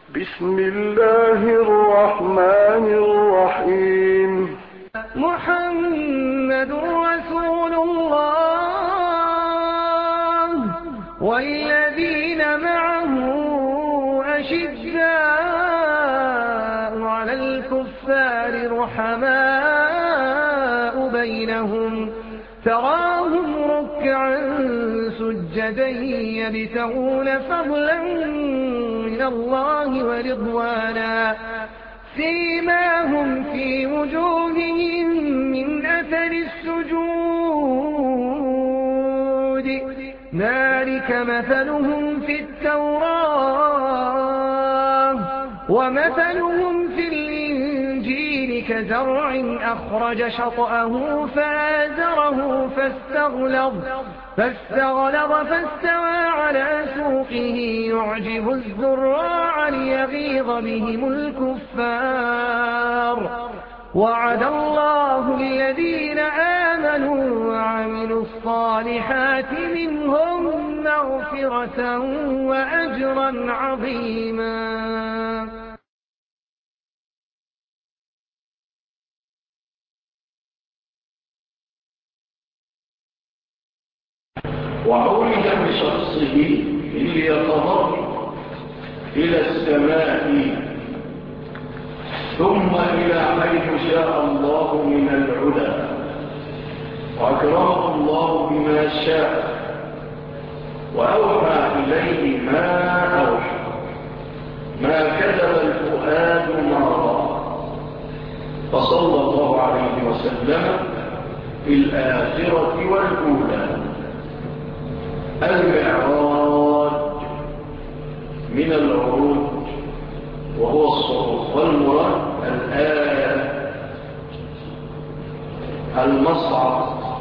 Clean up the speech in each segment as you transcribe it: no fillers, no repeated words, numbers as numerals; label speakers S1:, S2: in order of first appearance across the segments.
S1: بسم الله الرحمن الرحيم.
S2: محمد رسول الله والذين معه أشداء على الكفار رحماء بينهم تراهم ركعا سجدا يبتغون فضلا من الله ورضوانا سيماهم في وجوههم من أثر السجود ذلك مثلهم في التوراة ومثلهم في الإنجيل كزرع أخرج شطأه فآزره فاستغلظ فاستوى على سوقه يعجب الزراع ليغيظ بهم الكفار وعد الله الذين آمنوا وعملوا الصالحات منهم مغفرة وأجرا عظيما.
S3: وعرج بشخصه ليقظه إلى السماء ثم إلى حيث شاء الله من العلا وأكرمه الله بما شاء وأوحى إليه ما أوحى ما كذب الفؤاد ما رأى فصلى الله عليه وسلم في الآخرة والأولى. المعراج من العروج وهو الصعود والمراد الآية المصعد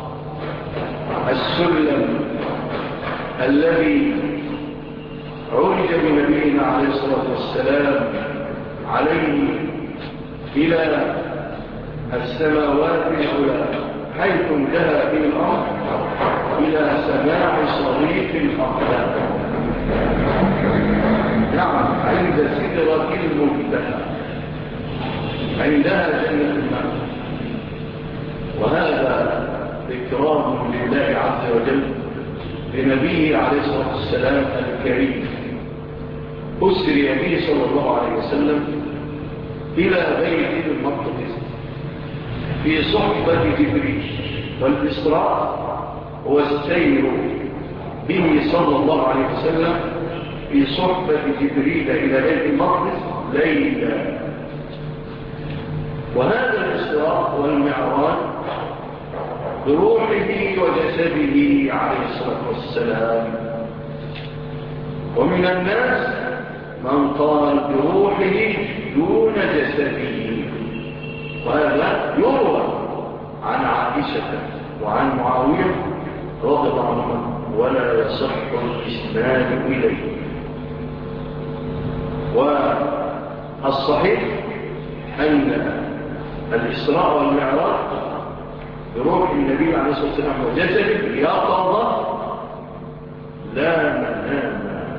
S3: السلم الذي عرج بنبينا عليه الصلاة والسلام عليه إلى السماوات العلى حيث انتهى به الأمر إلى سماع صريف الأقلام. نعم، عند سدرة المنتهى عندها جنة المأوى. وهذا إكرام لله عز وجل لنبيه عليه الصلاة والسلام الكريم أسري به صلى الله عليه وسلم إلى بيت المقدس في صحبة جبريل. والإسراء هو السير به صلى الله عليه وسلم في صحبة جبريل إلى بيت المقدس ليلا. وهذا الإسراء والمعراج بروحه وجسده عليه الصلاة والسلام. ومن الناس من قال بروحه دون جسده، وهذا يروى عن عائشة وعن معاوية رضي الله عنهم ولا يصح الإسناد إليه. والصحيح أن الإسراء والمعراج بروح النبي عليه الصلاة والسلام وجسده يقظة لا منام.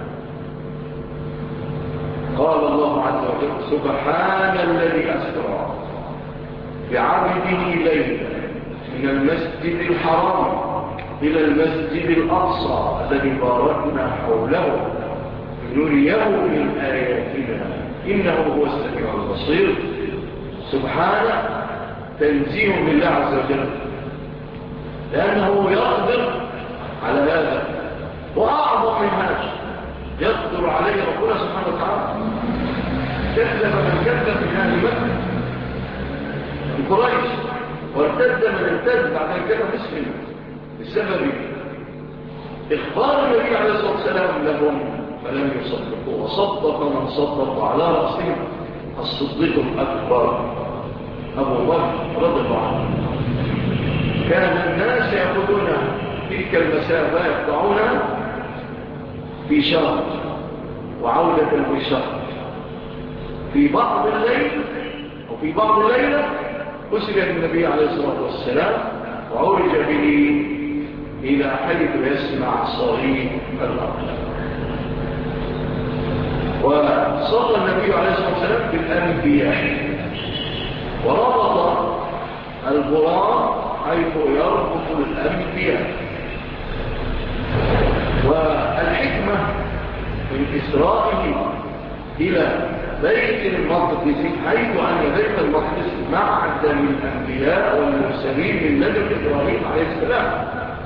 S3: قال الله عز وجل سبحان الذي أسرى بعبده ليلا من المسجد الحرام إلى المسجد الأقصى الذي باركنا حوله نريه من آياتنا إنه هو السميع البصير. سبحانه تنزيه لله عز وجل لأنه يقدر على هذا. وأعظم من هذا يقدر عليه ربنا سبحانه وتعالى. كذب من كذب من أهل مكة من قريش وارتد من ارتد بعد أن كان مسلما بسبب إخبار النبي عليه الصلاة والسلام لهم فلم يصدقوا. وصدق من صدق على رأسهم الصديق الأكبر أبو بكر رضي الله عنه. كان الناس يأخذون تلك المسافة يقطعونها في شهر وعودة بشهر. في بعض الليل أو في بعض الليلة أسري النبي عليه الصلاة والسلام وعرج به إلى حيث يسمع صريف الأقلام. وصلى النبي النبي عليه الصلاة والسلام بالأنبياء، وربط البراق حيث يربط الأنبياء. والحكمة من إسرائه إلى بيت المقدس حيث أن بيت المقدس معدن الأنبياء والمرسلين من لدن إبراهيم عليه السلام،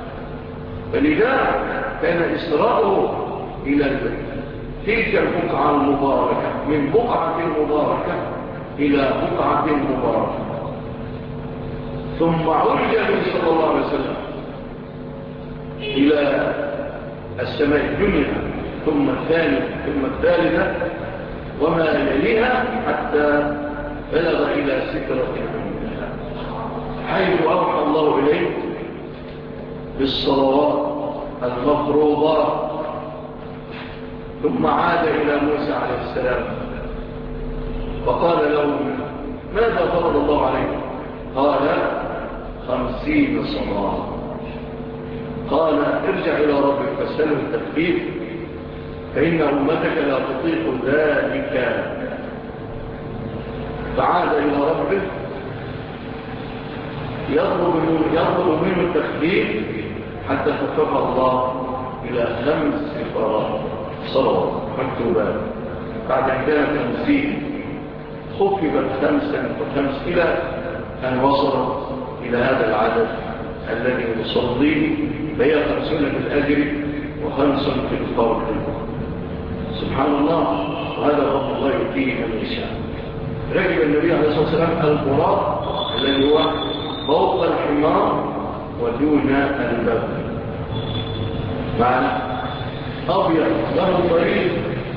S3: فلذا كان إسراؤه إلى تلك البقعة المباركة، من بقعة مباركة إلى بقعة مباركة. ثم عرج به صلى الله عليه وسلم إلى السماء الدنيا، ثم الثانية، ثم الثالثة، وما يليها، حتى بلغ إلى سدرة المنتهى حيث أوحى الله إليه بالصلوات المفروضات. ثم عاد إلى موسى عليه السلام فقال له: ماذا فرض الله عليه؟ قال: 50 صلاة. قال: ارجع إلى ربك فاسأله التخفيف فإن أمتك لا تطيق ذلك. فعاد إلى ربه يطلب منه التخفيف حتى خفف الله إلى 5 صلوات مكتوبات. بعد أن كانت 50 خففت 5 إلى أن وصلت إلى هذا العدد الذي يصليه، فهي 50 في الأجر و5 في الفرق. سبحان الله، وهذا فضل الله يؤتيه من يشاء. ركب النبي عليه الصلاة والسلام البراق الذي هو فوق الحمار ودون الباب، معنى أبيض له طريق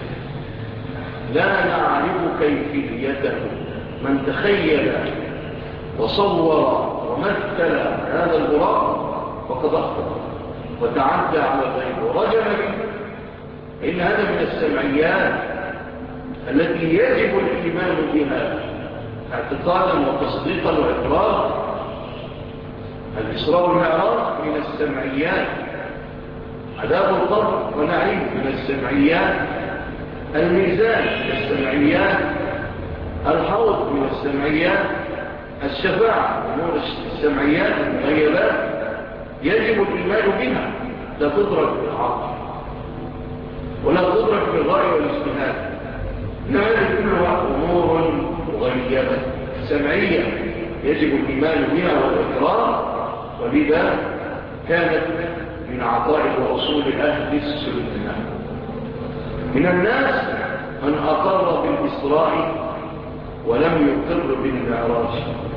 S3: لا نعرف كيفيته. من تخيل وصور ومثل هذا البراق فقد أخطأ وتعدى على الغيب ورجم به. إن هذا من السمعيات التي يجب الإيمان بها اعتقادا وتصديقا وإقرارا. الإسراء والمعراج من السمعيات، عذاب القبر ونعيم من السمعيات، الميزان من السمعيات، الحوض من السمعيات، الشفاعة من السمعيات المغيبات يجب الإيمان بها، لا تدرك بالعقل ولا تدرك بالرأي والاجتهاد، إنما هذه كلها أمور مغيبة سمعية يجب الإيمان بها والإقرار. ولذا كانت من عقائد وأصول أهل السنة. من الناس من أقر بالإسراء ولم يقر بالمعراج،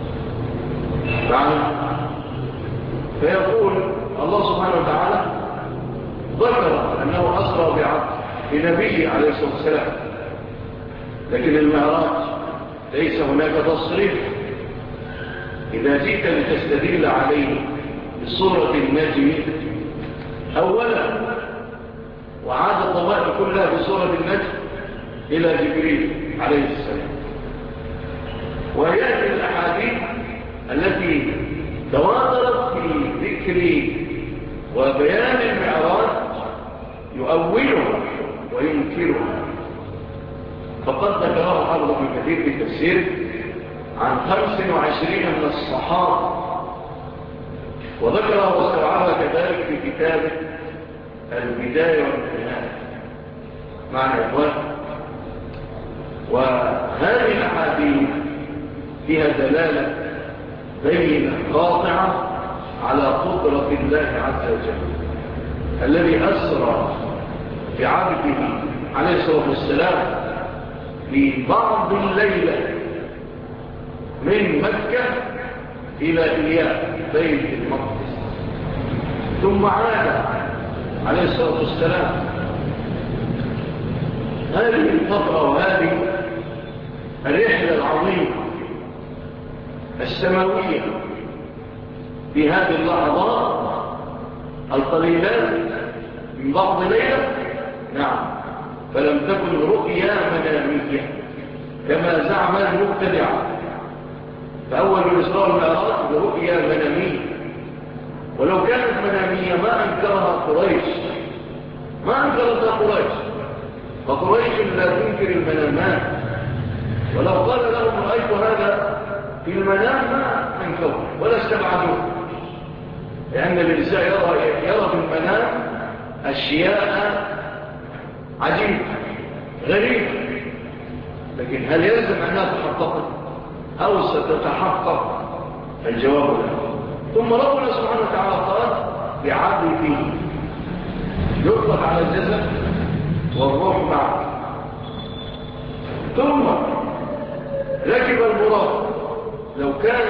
S3: فيقول الله سبحانه وتعالى ذكر أنه أسرى بنبيه عليه الصلاة والسلام، لكن المعراج ليس هناك تصريف. إذا جئت لتستدل عليه بصورة النجم أولا، وعاد الطوائف كلها بصورة النجم إلى جبريل عليه السلام، ويأتي الأحاديث التي تواترت في ذكر وبيان المعراج يؤولها وينكرها. فقد ذكره حافظ ابن كثير في التفسير عن 25 من الصحابة، وذكرها واستوعبها كذلك في كتابه البداية والنهاية معنى إخوان. وهذه الأحاديث فيها دلالة بينة قاطعة على قدرة الله عز وجل الذي أسرى بعبده عليه الصلاة والسلام في بعض الليلة من مكة إلى إياب بيت المقدس، ثم عاد عليه الصلاة والسلام. هذه الفترة وهذه الرحلة العظيمة السماوية في هذه اللحظات القليلات من بعض ليلة، نعم، فلم تكن رؤيا منامية كما زعم المبتدعة. فأول الإسراء والمعراج برؤيا منامية، ولو كانت منامية ما أنكرها قريش، ما أنكرتها قريش، فقريش لا تنكر المنامات ولو قال لهم رأيت هذا في المنام ما انكروا ولا استبعدوه، لأن الإنسان يرى في المنام أشياء عجيبة غريبة، لكن هل يلزم أنها تحققت أو ستتحقق؟ الجواب لا. ثم ربنا سبحانه وتعالى قال بعدل فيه يطلق على الجسد والروح معه. ثم ركب البراق، لو كان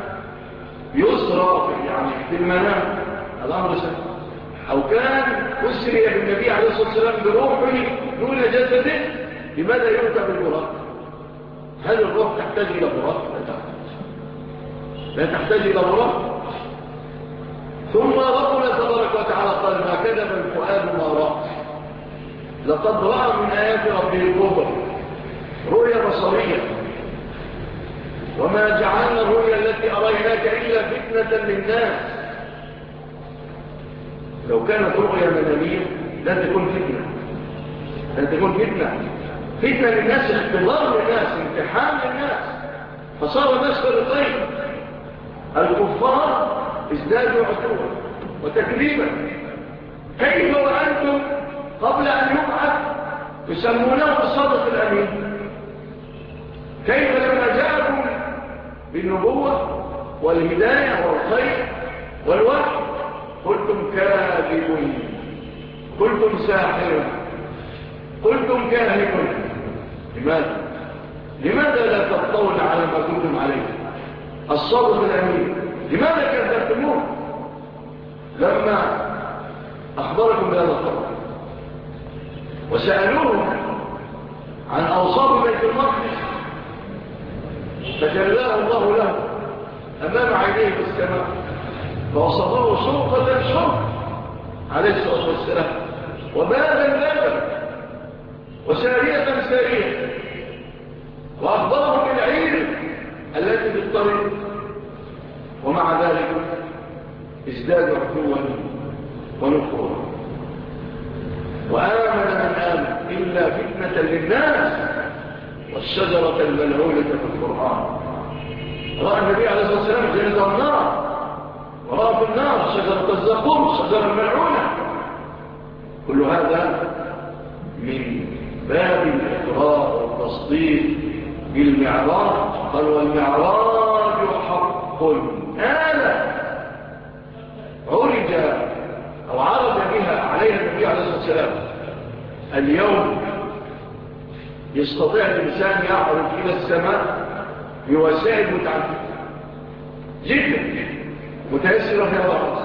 S3: يسرى يعني في المنام الأمر سهل، أو كان أسري بالنبي عليه الصلاة والسلام بروحه دون جسده، لماذا يركب البراق؟ هل الروح تحتاج إلى براق؟ لا تحتاج إلى براق. ثم ربنا تبارك وتعالى قال ما كذب الفؤاد ما رأى، لقد رأى من آيات ربه الكبرى رؤيا بصرية، وما جعلنا الرؤيا التي أريناك إلا فتنة للناس. لو كانت رؤيا منامية لا تكون فتنة، لا تكون فتنة للناس، اختبار للناس، امتحان للناس، فصار الناس فريقين، الكفار ازدادوا عتوا وتكذيبا. كيف وأنتم قبل أن يبعث يسمونه الصادق الأمين؟ كيف لما جاءكم بالنبوة والهداية والخير والوحي قلتم كاذب، قلتم ساحر، قلتم كاهن؟ لماذا لا تبطون على ما كنتم عليه؟ الصادق الأمين لماذا كذبتموه لما أخبركم بهذا الخبر؟ وسألوه عن أوصاف بيت المقدس فجلاه الله له أمام عينيه في السماء، فوصفه شرطة شرط عليه الصلاة والسلام، وبابا بابا، وسارية سارية، وأخبره بالعير التي بالطريق، ومع ذلك ازدادوا عتوا ونفورا. وآمن من آمن إلا فتنة للناس والشجرة الملعونة في القرآن. رأى النبي عليه الصلاة والسلام جنة النار، ورأى في النار شجرة الزقوم، الشجرة الملعونة. كل هذا من باب الإقرار والتصديق بالمعراج. قال والمعراج حق، هذا عرج أو عرج بها عليها النبي عليه الصلاة والسلام. اليوم يستطيع الإنسان يعرج إلى السماء بوسائل متعددة جدا متيسرة في هذا العصر.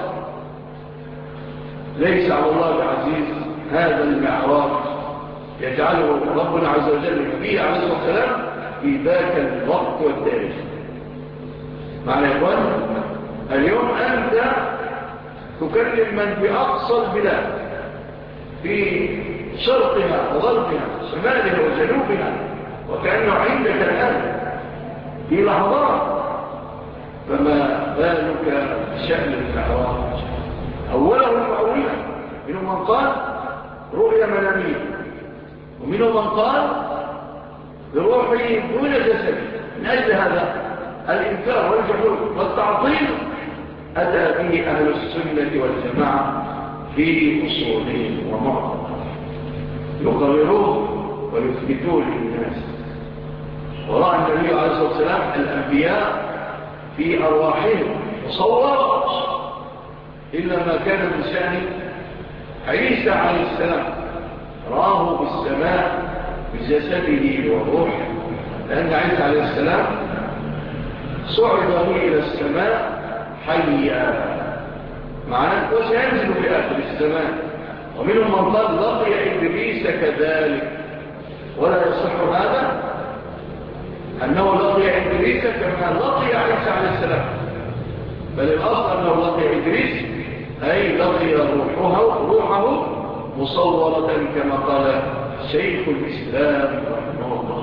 S3: ليس على الله بعزيز هذا المعراج يجعله ربنا عز وجل النبي عليه الصلاة والسلام في ذاك الوقت والتاريخ. معنى يا إخوان اليوم أنت تكلم من في أقصى البلاد، في شرقها وغربها، شمالها وجنوبها، وكأنه عندك الآن في لحظات. فما بالك بشأن المعراج؟ أوله المعوية، منهم من قال رؤيا منامية، ومنهم من قال بروحه دون جسد. من أجل هذا الإنكار والجحود والتعطيل أتى به أهل السنة والجماعة في أصولهم ومعظمهم، يقررون ويثبتون للناس. ورأى النبي عليه الصلاة والسلام الأنبياء في أرواحهم مصورة، إلا ما كان من شأن عيسى عليه السلام، راه بالسماء بجسده وروحه، لأن عيسى عليه السلام صعد إلى السماء حيا معناه وسينزل في آخر الزمان. ومنهم من قال لقي إبليس كذلك، ولا يصح هذا أنه لقي إبليس كما لقي عيسى عليه السلام، بل الأصل أنه لقي إبليس أي لقي روحه مصورة كما قال شيخ الإسلام رحمه الله.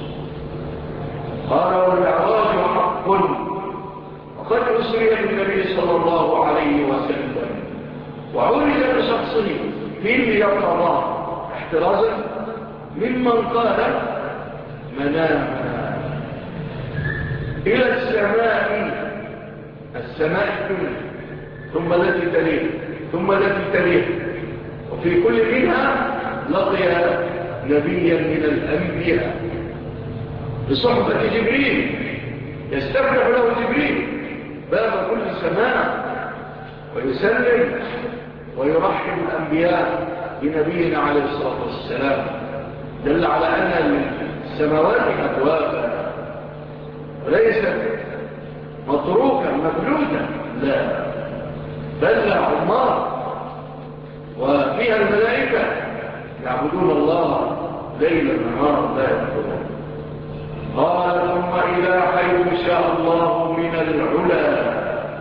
S3: قال والمعراج حق، وقد أسري بالنبي صلى الله عليه وسلم وعرج بشخصه في اليقظة احترازا ممن قال مناما إلى السماء الدنيا، ثم التي تليه، ثم التي تليه، وفي كل منها لقي نبيا من الأنبياء بصحبة جبريل، يستفتح له جبريل باب كل سماء ويسلم ويرحب الأنبياء بنبينا عليه الصلاة والسلام. دل على أن السماوات أبوابا وليست متروكة مفلوتة، لا، بل عمار، وفيها الملائكة يعبدون الله ليلا نهارا لا يفترون. قال ثم إلى حيث شاء الله من العلا،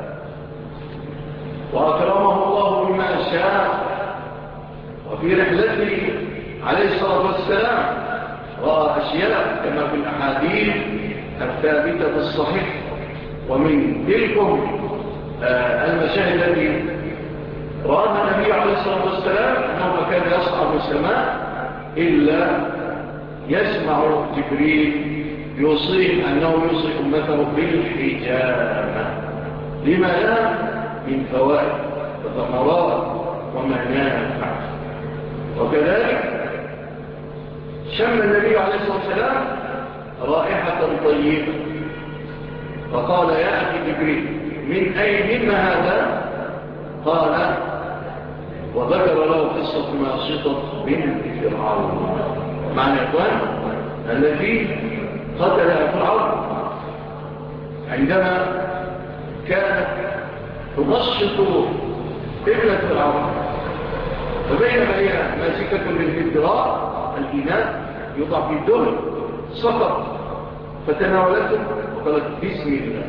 S3: وأكرمه الله بما شاء. وفي رحلته عليه الصلاة والسلام رأى أشياء كما في الأحاديث الثابتة في الصحيح. ومن تلكم المشاهد التي رآها النبي عليه الصلاة والسلام أنه ما كان يصعد السماء إلا يسمع جبريل يوصيه أنه يوصي أمته بالحجامة لما لا من فوائد وثمرات ومنافع. وكذلك شم النبي عليه الصلاة والسلام رائحة طيبة فقال يا أخي جبريل من أين مما هذا؟ قال وذكر له قصة ماشطة بنت فرعون، معنى إخوان التي قتلها فرعون عندما كانت تنشط ابنة فرعون، فبينما هي ماسكة للمدراء الإناء يضع في الدهن سقط فتناولته وقالت بسم الله،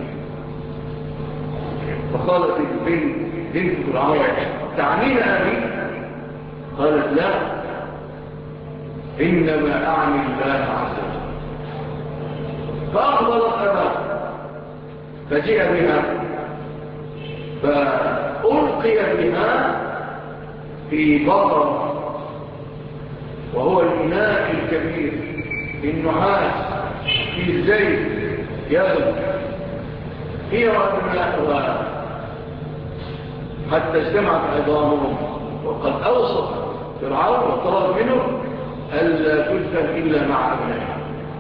S3: فقالت بنت فرعون تعنين أبي؟ قالت لا، إنما أعني الله عز وجل. فأخبرت أباه فجاء بها فألقي بها في بطر، وهو الإناء الكبير النحاس في الزيت يغلب هي وأبناءها حتى اجتمعت عظامهم. وقد أوصف فرعون وطلب منه ألا تدفن إلا مع أبنائها،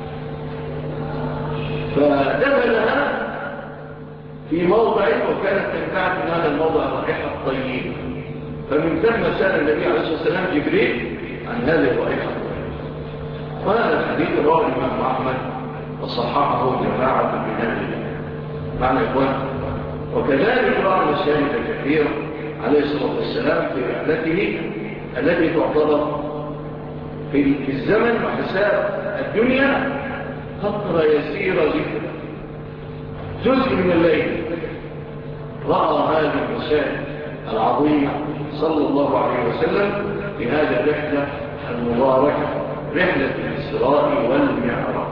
S3: فدفنها في موضع وكانت تنفعت من هذا الموضع الرائحة الطيبة. فمن ثم سأل النبي عليه الصلاة والسلام جبريل عن هذه الرائحة. وهذا الحديث رواه الإمام أحمد وصححه جماعة من أهل العلم. معنى إخوان وكذلك رأى مشاهد كثيرة عليه الصلاة والسلام في رحلته التي تعتبر في الزمن وحساب الدنيا فترة يسيرة جدا، جزء من الليل. رأى هذه المشاهد العظيمة صلى الله عليه وسلم في هذه الرحلة المباركة، رحلة الإسراء والمعراج.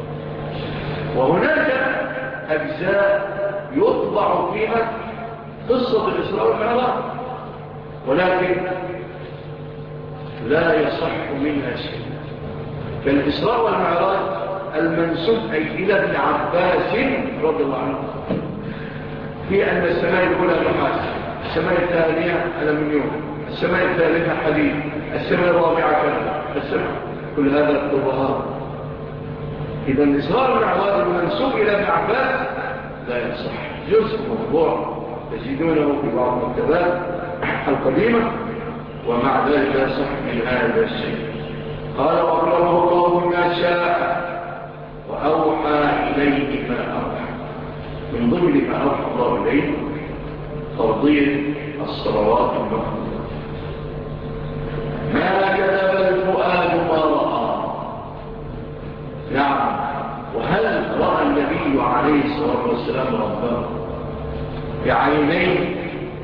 S3: وهناك أجزاء يطبع فيها قصة الإسراء والمعراج، ولكن لا يصح منها شيء. فالإسراء والمعراج المنسوب أي إلى ابن عباس رضي الله عنه في أن السماء الأولى نحاس، السماء الثانية ألمنيوم، السماء الثالثة حديد، السماء الرابعة كذا، السماء كل هذا الطبهات. إذا الإسراء والمعراج المنسوب إلى ابن عباس لا يصح، جزء موضوع تجدونه في بعض المكتبات القديمة، ومع ذلك لا يصح من هذا الشيء. قال وأكرمه الله ما شاء وأوحى إليه ما أوحى. من ضمن ما أوحى الله إليه فرضية الصلوات المفروضة. ما كذب الفؤاد ما رأى. نعم، وهل رأى النبي عليه الصلاة والسلام ربه بعينيه؟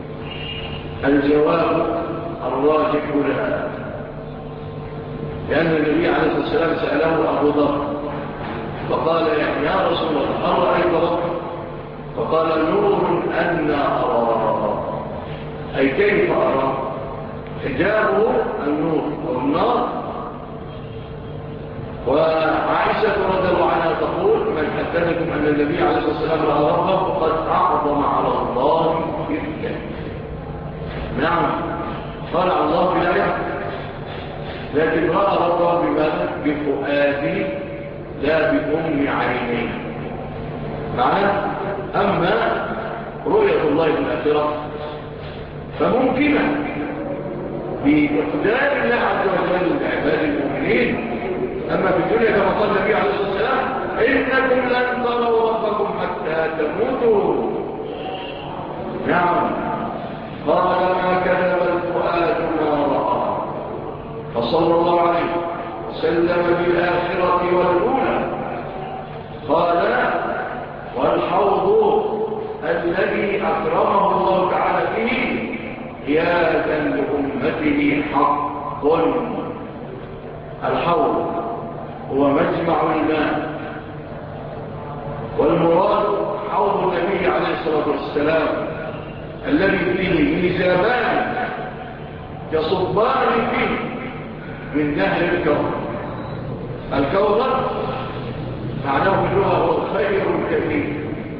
S3: الجواب الراجح لا، لأن النبي عليه الصلاة والسلام سأله أبو ذر فقال يا رسول الله هل رأيت ربك؟ فقال نور أنا أرى، أي كيف أرى؟ حجابه النور أو النار. وعائشة رضي الله عنها تقول من حدثكم أن النبي عليه الصلاة والسلام رأى ربه وقد أعظم على الله شركا. نعم قال على الله بلا يعلم، لكن رأى ربه بماذا؟ بفؤاده لا بأم عينيه. معناه أما رؤية الله في الآخرة فممكنة بإقدار الله عز وجل لعباد المؤمنين. أما في الدنيا كما قال النبي عليه الصلاة والسلام إنكم لن تروا ربكم حتى تموتوا. نعم قال ما كذب الفؤاد ما رأى. فصلى الله عليه وسلم بالآخرة والأولى. قال والحوض الذي أكرمه الله تعالى فيه قيادا لأمته حق. الحوض هو مجمع الماء، والمراد حوض النبي عليه الصلاة والسلام الذي فيه ميزابان يصبان فيه من نهر الكوثر. الكوثر معناه في اللغة هو الخير الكثير،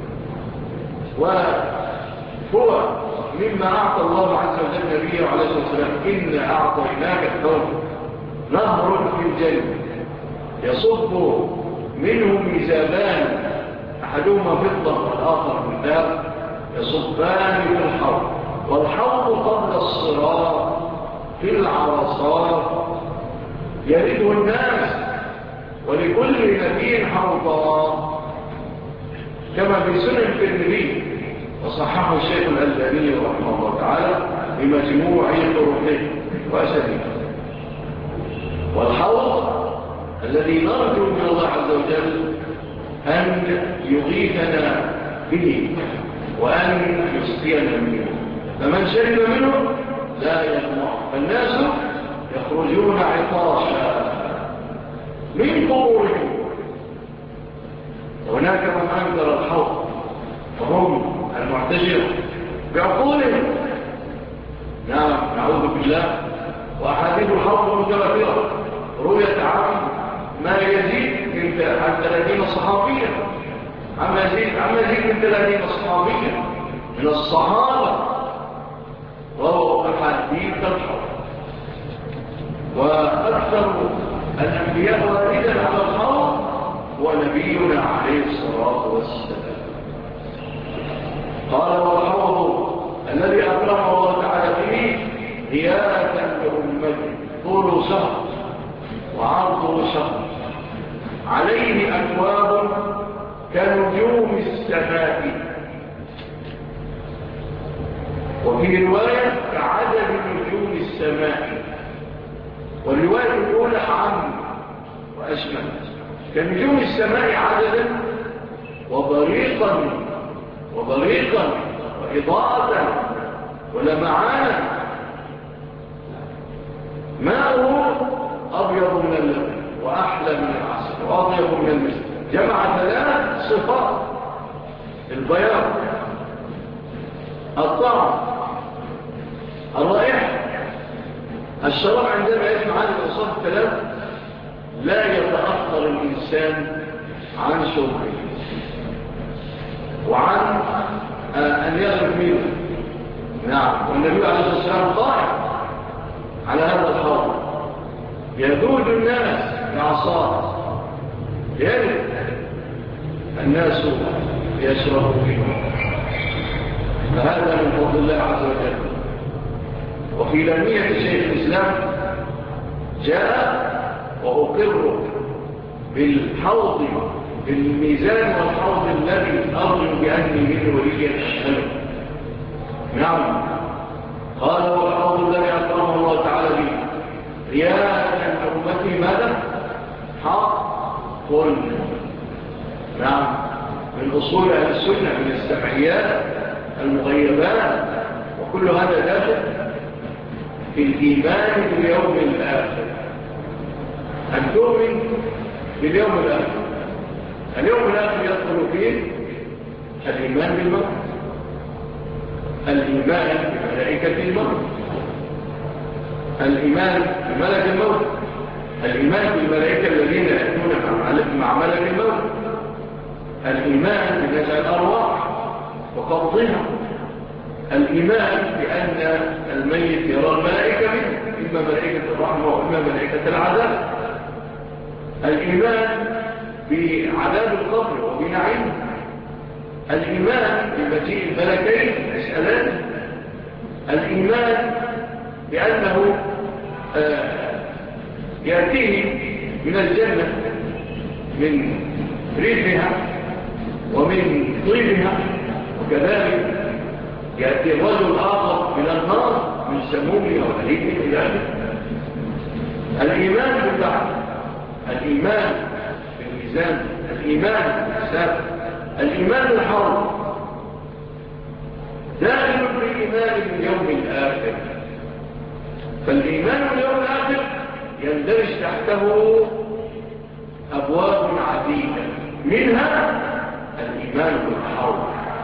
S3: وهو مما أعطى الله عز وجل نبيه عليه الصلاة والسلام إنا أعطيناك الكوثر نهر في الجنة يصب منه ميزابان أحدهما فضة والآخر من ذهب يصبان في الحوض. والحوض قبل الصراط في العرصات يرده الناس، ولكل نبي حوضا كما في سنن الترمذي وصححه الشيخ الألباني رحمه الله تعالى بمجموع طرقه وأسانيده. والحوض الذي نرجو من الله عز وجل أن يغيثنا به وأن يسقينا منه، فمن شرب منه لا يطمع. فالناس يخرجون عطاشا من قبورهم. وهناك من أنكر الحوض فهم المعتزلة بعقولهم. نعم نعوذ بالله. وأحاديث الحوض متواترة رؤية عن ما يزيد عن 30 صحابيا، عما يزيد من 30 صحابيا من الصحابة، وهو أحاديث الحوض. وأكثر الأنبياء واردا على الحوض ونبينا عليه الصلاة والسلام. قال والحوض الذي أكرمه الله تعالى فيه هياتا لأمته طول شهر وعرضه شهر، عليه أكواب كنجوم السماء، وفي رواية كعدد نجوم السماء. والرواية الأولى عام وأشمل. كنجوم السماء عددا وبريقا وإضاءة ولمعانا. ماءه أبيض من اللبن وأحلى من العسل وأطيب من المسك. جمع 3 صفات: البياض، الطعم، الرائحة. الشراب عندما يسمع هذه الأوصاف 3 لا يتأخر الإنسان عن شربه وعن أن يغرب منه. نعم. والنبي عليه الصلاة والسلام قائم على هذا الحوض يذود الناس بعصاه، يرد الناس يشربوا فيه. فهذا من فضل الله عز وجل. وفي لمية شيخ الإسلام جاء وأقر بالحوض بالميزان والحوض الذي أرجو بأني منه وليا أشهده. نعم. قال والحوض الذي أكرمه الله تعالى به رياء أمتي ماذا؟ حق. نعم. من أصول أهل السنة من السمعيات المغيبات، وكل هذا داخل في الإيمان باليوم الآخر. أن تؤمن باليوم الآخر. اليوم الآخر يدخل فيه الإيمان بالموت، الإيمان بملائكة الموت، الإيمان بملك الموت، الإيمان بالملائكة الذين يأتون مع ملك الموت، الإيمان بنزع الأرواح وقبضها، الإيمان بأن الميت يرى الملائكة منه، إما ملائكة الرحمة وإما ملائكة العذاب، الإيمان بعذاب القبر وبنعيمه، الإيمان بمجيء الملكين يسألان، الإيمان بأنه يأتيه من الجنة من ريحها ومن طيبها، وكذلك يأتي الرجل آخر من النار من سمومها وهليكها إلى آخره. الإيمان بالبعث، الإيمان بالميزان، الإيمان بالحساب، الإيمان بالحرب، داخل في الإيمان باليوم الآخر. فالإيمان باليوم الآخر يندرج تحته أبواب عديدة، منها الإيمان بالحرب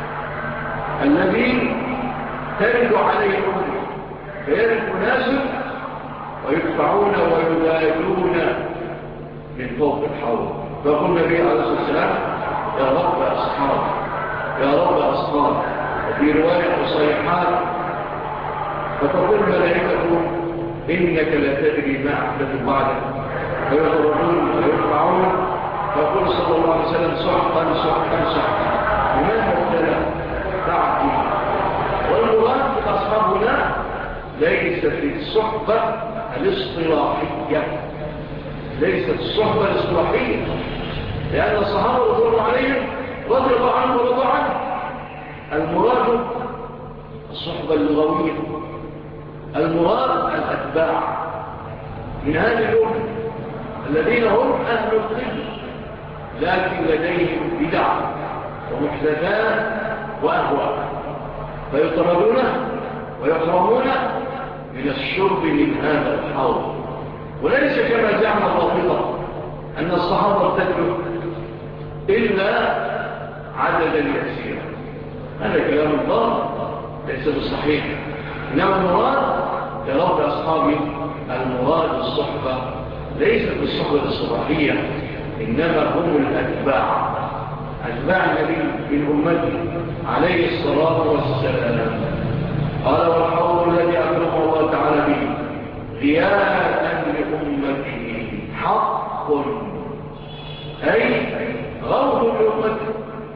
S3: الذي ترد عليه الأمة، فيرد ناس ويدفعون ويبادلون من فوق الحوض. فقل النبي عليه الصلاة والسلام: يا رب أصحاب، يا رب أصحاب. وفي رواية صحيحات: فتقول الملائكة: إنك لا تدري ما أحدث بعدك، فيخرجون ويرفعون. فيقول صلى الله عليه وسلم: سحقا سحقا سحقا. لماذا ابتلى تعطي؟ والمراد بالأصحاب هنا ليست الصحبة الاصطلاحية، ليست الصحبة الاصطلاحية، لأن الصحابة رضي الله عليهم رضي الله عنهم ورضوا عنه. المراد الصحبة اللغوية، المراد الأتباع من هذه الأمة الذين هم أهل القبل، لكن لديهم بدع ومحدثات وأهواء، فيطردون ويحرمون من الشرب من هذا الحوض. وليس كما زعم الرافضة أن الصحابة ارتدوا إلا عددا يسيرا، هذا كلام الله ليس بالصحيح. إنما المراد كرب أصحابي، المراد الصحبة ليست بالصحبة الصباحية، إنما هم الأتباع، أتباع النبي من أمته عليه الصلاة والسلام. قال: والحوض الذي أكرمه الله تعالى به غياثا لأمته حق، أي غوث لأمته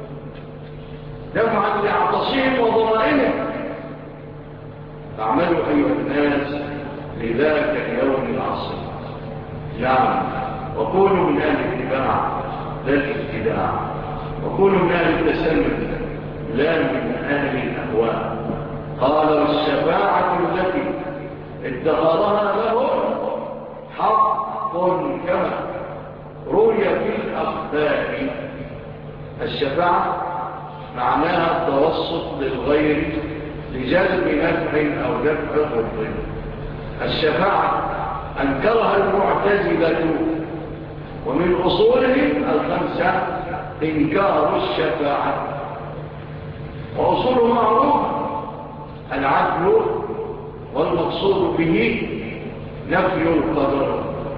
S3: دفعا لعطشهم وضمائهم. فاعملوا أيها الناس لذاك اليوم العصر. نعم، وكونوا من أهل الاتباع لا الابتداع، وكونوا من أهل التسلم لا من أهل الأهواء. قال: والشفاعة التي ادخرها لهم حق، كما روي في الأخبار. الشفاعة معناها التوسط للغير لجلب نفع أو دفع ضر. الشفاعة أنكرها المعتزلة، ومن أصولهم الخمسة إنكار الشفاعة. وأصول معروف: العدل، والمقصود به نفي القدر،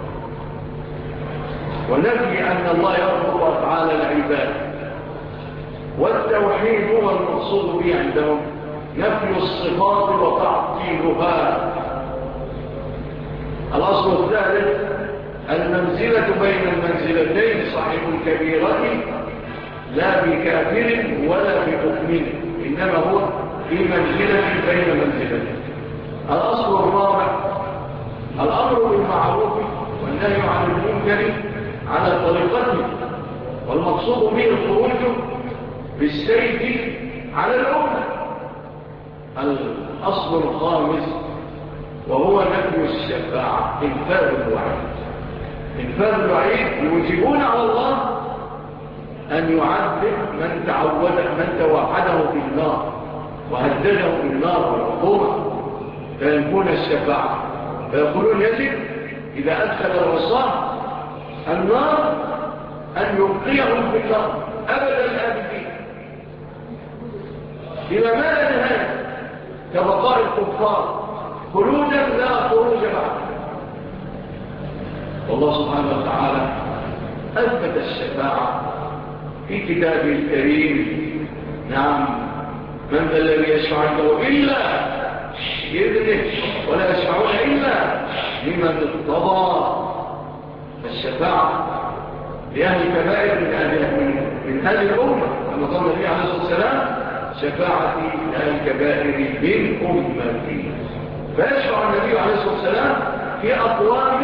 S3: ونفي أن الله يرفض أفعال العباد. والتوحيد والمقصود به عندهم نفي الصفات وتعطيلها. الأصل الثالث: المنزلة بين المنزلتين، صاحب الكبيرة لا بكافر ولا بمؤمن، إنما هو في منزلة بين منزلتين. الأصل الرابع: الأمر بالمعروف والنهي عن المنكر على طريقته، والمقصود به الخروج بالسيف على الأمة. الأصل الخامس وهو نفي الشفاعة، إنفاذ الوعيد. إنفاذ الوعيد يوجبون على الله أن يعذب من توعده بالنار وهدده بالنار والعقوبة، فينفون الشفاعة، فيقولون يجب إذا أدخل الرصاص النار أن يبقيهم في النار أبدا الآبدين إلى ما لا نهاية، كبقاء الكفار خلودا لا خروج بعد. والله سبحانه وتعالى أثبت الشفاعة في كتابه الكريم. نعم، من ذا الذي يشفع عنده إلا بإذنه ولا يشفعون إلا لمن ارتضى. الشفاعة لأهل الكبائر من هذه الأمة، كما قال النبي عليه الصلاة والسلام: شفاعتي لأهل الكبائر من أمتي. فيشفع النبي عليه الصلاة والسلام في أقوام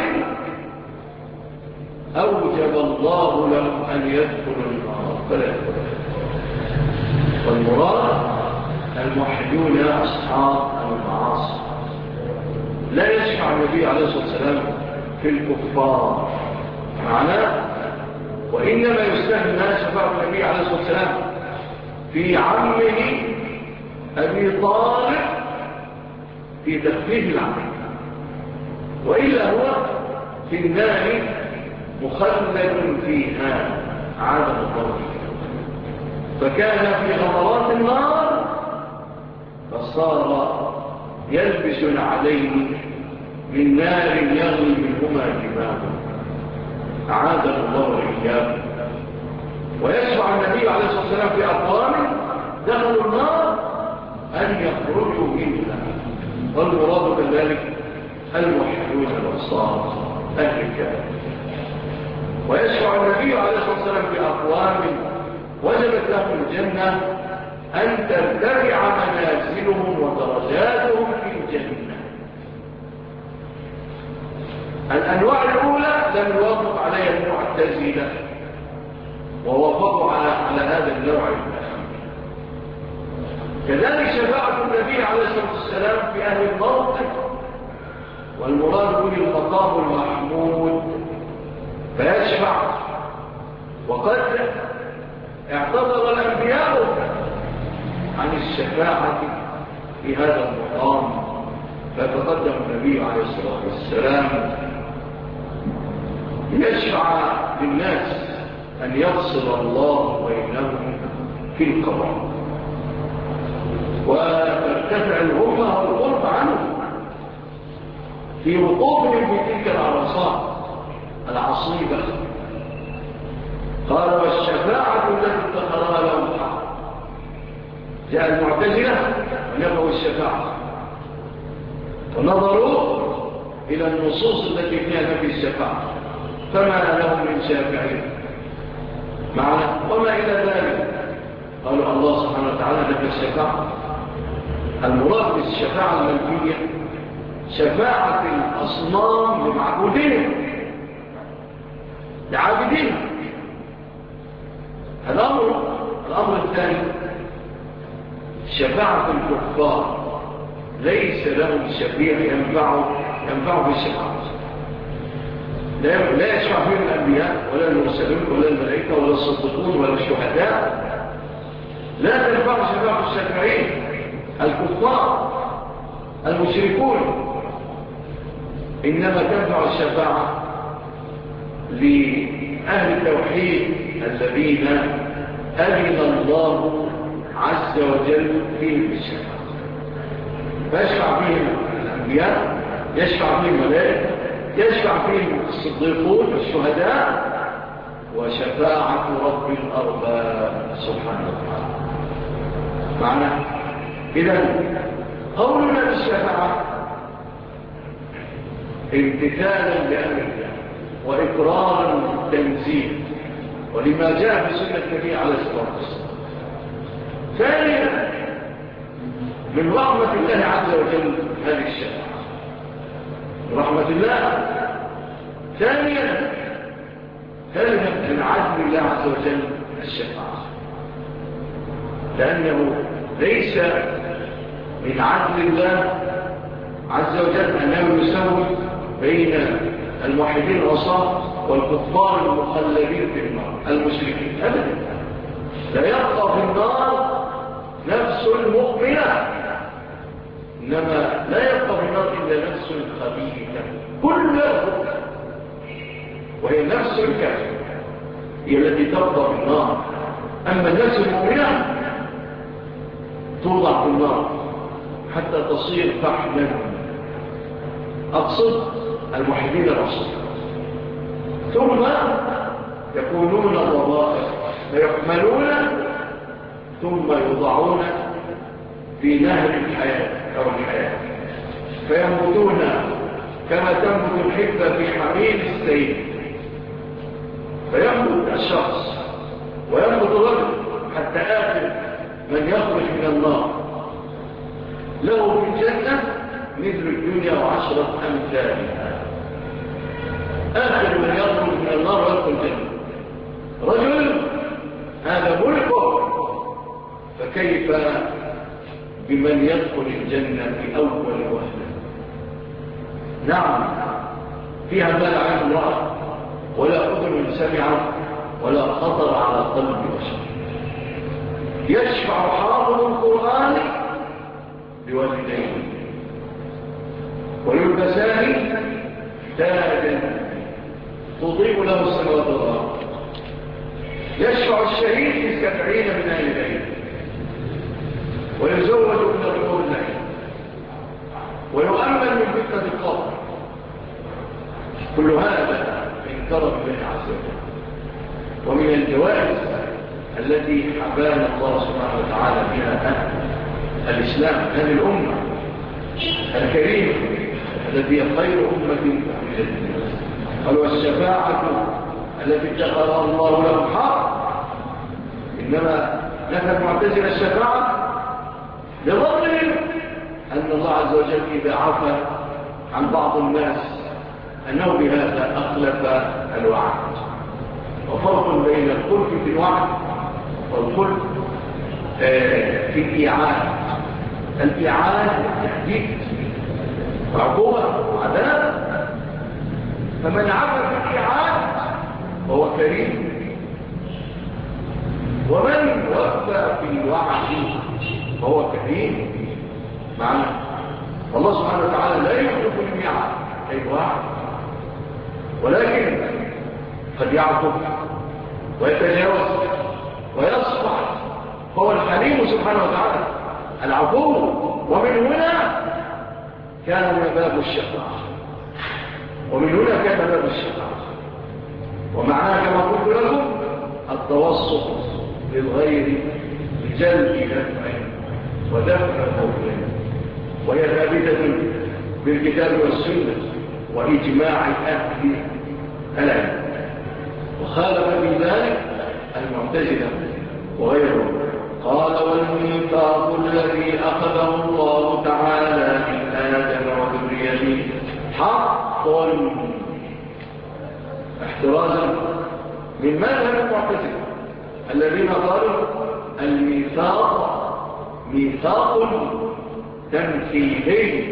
S3: أوجب الله لهم أن يدخلوا النار فلا يدخلوا. والمراد الموحدون أصحاب المعاصي. لا يشفع النبي عليه الصلاة والسلام في الكفار معناه، وإنما يستثنى شفاعة النبي عليه الصلاة والسلام في عمه أبي طالب في تخفيف العمل، وإلا هو في النار مخلد فيها عادة الله. فكان في غمرات النار فصار يلبس عليه من نار يغلي منهما دماغه، أعاذنا الله وإياه. ويشفع النبي عليه الصلاة والسلام في أقوام دخلوا النار أن يخرجوا منها، والمراد كذلك الموحدون الأنصار أهل الكهف. ويشفع النبي عليه الصلاة والسلام في أقوام وجبت لهم الجنة أن ترتفع منازلهم ودرجاتهم في الجنة. الأنواع الأولى لم يوافق عليها المعتزلة، ووافقوا على هذا النوع الأخير. كذلك شفاعة النبي عليه الصلاة والسلام في أهل الموقف، والمراد به المقام المحمود، فيشفع. وقد اعتذر الأنبياء عن الشفاعة في هذا المقام، فتقدم النبي عليه الصلاة والسلام يشفع للناس أن يفصل الله بينهم في القضاء، وترتفع الأمة والقرب عنه في وقوفهم في تلك العرصات العصيبة. قال: والشفاعة التي اتخذها لهم حق. جاء المعتزلة ونفوا الشفاعة، ونظروا إلى النصوص التي فيها نفي الشفاعة، فما لهم من شافعين معنا وما إلى ذلك. قالوا الله سبحانه وتعالى نفي الشفاعة. المراد بالشفاعة المنفية شفاعة الأصنام لمعبودين لعابدين. الأمر الثاني شفاعة الكفار، ليس لهم شفيع ينفع بالشفاعة. لا يشفع فيهم الأنبياء ولا المرسلون ولا الملائكة ولا الصديقون ولا الشهداء. لا تنفع شفاعة الشافعين الكفار المشركون، إنما تنفع الشفاعة لأهل التوحيد الذين أذن الله عز وجل فيهم بالشفاعة، فيشفع فيهم الأنبياء، يشفع فيهم الملائكة، يشفع فيهم الصديقون والشهداء، وشفاعة رب الأرباب سبحانه وتعالى معنى. إذن قولنا بالشفاعة امتثالا لأمر الله وإقرارا بالتنزيل ولما جاء في سنة النبي عليه الصلاة والسلام. ثانيا من رحمة الله عز وجل هذه الشفاعة، من رحمة الله. ثانيا من عدل الله عز وجل الشفاعة، لأنه ليس من عدل الله عز وجل أنه يسوي بين الموحدين العصاة والكفار المخلدين في النار المشركين أبدا. لا يبقى في النار نفس مؤمنة، إنما لا يبقى في النار إلا نفس خبيثة كلها، وهي نفس الكافر هي التي تبقى في النار. أما النفس المؤمنة توضع في النار حتى تصير فحما. أقصد الموحدين الرسول، ثم يكونون الربائع فيحملون ثم يوضعون في نهر الحياة أو الحياة فينبتون كما تنبت الحبة في حميل السيل، فينبت الشخص وينبت الرجل حتى آخر من يخرج من النار له في الجنة مثل الدنيا وعشرة أمثالها. آخر من يخرج من النار ويدخل الجنة رجل هذا ملكه، فكيف بمن يدخل الجنة في أول وهلة؟ نعم فيها ما لا عين رأى ولا أذن سمع ولا خطر على قلب بشر. يشفع حافظ القرآن بوالديه ويلبسان تاجا تضيء له السماوات والأرض. يشفع الشهيد في 70 من أهل البيت ويزوج من الحور العين ويؤمن من فتنة القبر. كل هذا من كرم الله عز وجل ومن الجوائز التي حبانا الله سبحانه وتعالى بها أهل الإسلام، هذه الأمة الكريمة التي هي خير أمة أخرجت للناس. قال والشفاعة التي اتخذها الله له حق. إنما نفى المعتزلة الشفاعة لظنهم أن الله عز وجل إذا عفى عن بعض الناس أنه بهذا أخلف الوعد. وفرق بين الخلف في الوعد والخلف في الإيعاد. الإيعاد تهديد وعقوبة وعذاب، فمن عفى في الإيعاد فهو كريم، ومن وفى في الوعد فهو كريم. معنى الله سبحانه وتعالى لا يخلف الميعاد أي وعد، ولكن قد يعفو ويتجاوز ويصفح. هو الحليم سبحانه وتعالى العفو. ومن هنا كان باب الشفاعة، ومن هنا كان باب الشفاعة. ومعناها كما قلت لكم التوسط للغير بجلب نفع ودفع ضر، وهي ثابتة بالكتاب والسنة وإجماع أهل العلم. وخالف في ذلك المعتزلة وغيرهم. قال والميثاق الذي أخذه الله تعالى من آدم وذريته حق، احترازا من مذهب المعتزلة الذين قالوا الميثاق ميثاق تمثيلي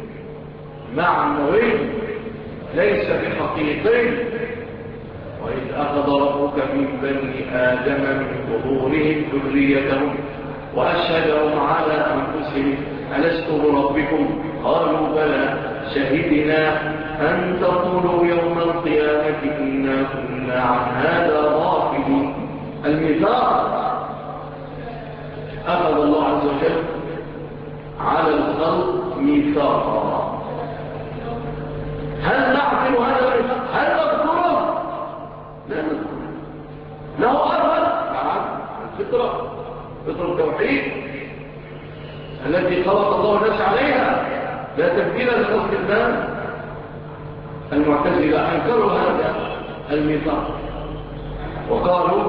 S3: معنوي ليس بحقيقي. وإذ أخذ ربك من بني آدم من ظهورهم ذريتهم وأشهدهم على أنفسهم ألست بربكم قالوا بلى شهدنا أن تقولوا يوم القيامة إنا كنا عن هذا غافلين. الميثاق أخذ الله عز وجل على الخلق ميثاقا. هل نعقل هذا الميثاق؟ هل نذكره؟ لا نذكره. له أثر؟ نعم، الفطرة، فطرة التوحيد التي خلق الله الناس عليها لا تبديل لخلق الله. المعتزلة أنكروا هذا الميثاق وقالوا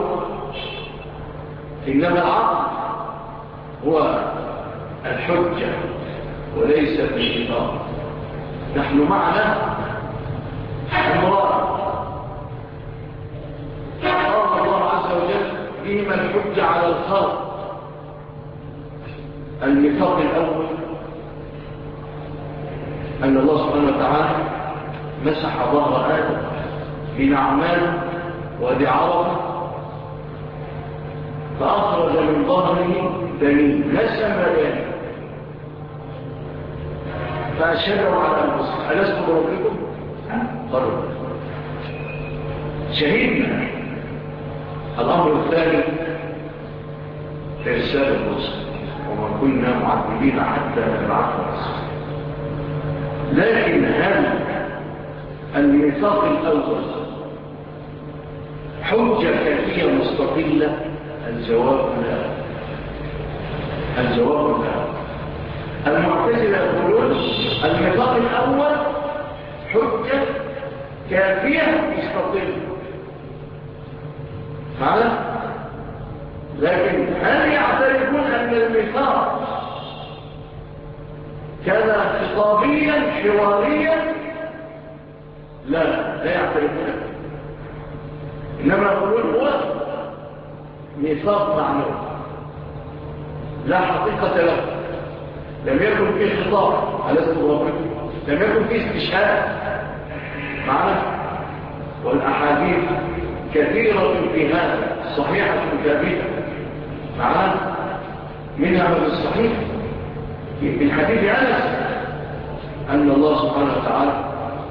S3: إنما العقل هو الحجة وليس الميثاق. نحن معنا أمران قال الله عز وجل فيما الحجة على الخلق. الميثاق الأول أن الله سبحانه وتعالى مسح ظهر آدم بنعمان وبعرفة فأخرج من ظهره بنين نسم بنين فأشهدوا على أنفسهم ألست بربكم؟ قالوا شهدنا. الأمر الثاني إرسال الرسل وما كنا معذبين حتى نبعث رسولا. لكن هل الميثاق الأول حجة كافية مستقيمة الأدلة؟ الجواب لا. الجواب لا. المعتزلة يقولون الميثاق الأول حجة كافية مستقلة، فعلا. لكن هل يعترفون أن الميثاق كان خطابيا حواريا؟ لا يعترفون، إنما يقولون هو ميثاق معنوي لا حقيقة له، لم يكن فيه خطاب ألست بربكم، لم يكن فيه استشهاد معنا. والأحاديث كثيرة في هذا، صحيحة ثابتة معنا، منها من الصحيح من حديث أنس أن الله سبحانه وتعالى